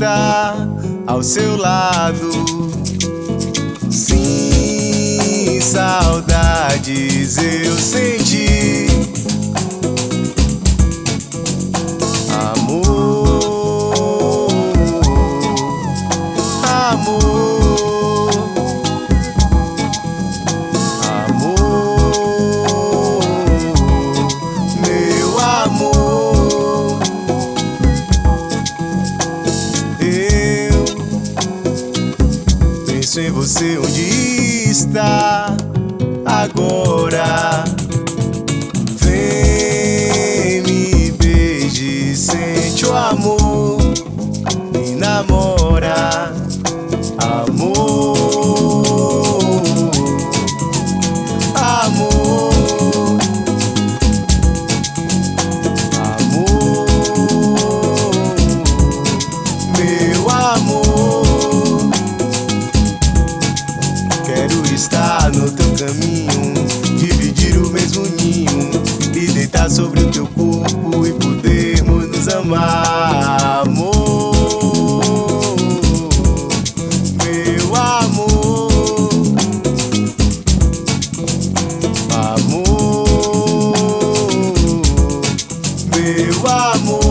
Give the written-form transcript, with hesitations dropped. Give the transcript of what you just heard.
estar ao seu lado. Sim, saudades eu senti. Amor, amor, amor, meu amor. Eu penso em você onde está agora. Vem, me beije, sente o amor, me namora. Amor, amor, amor, meu amor. Quero estar no teu caminho, dividir o mesmo ninho, e deitar sobre o teu corpo e podermos nos amar. Amor, meu amor, amor, meu amor.